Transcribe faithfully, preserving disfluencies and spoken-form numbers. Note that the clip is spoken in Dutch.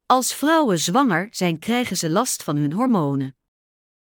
Als vrouwen zwanger zijn, krijgen ze last van hun hormonen.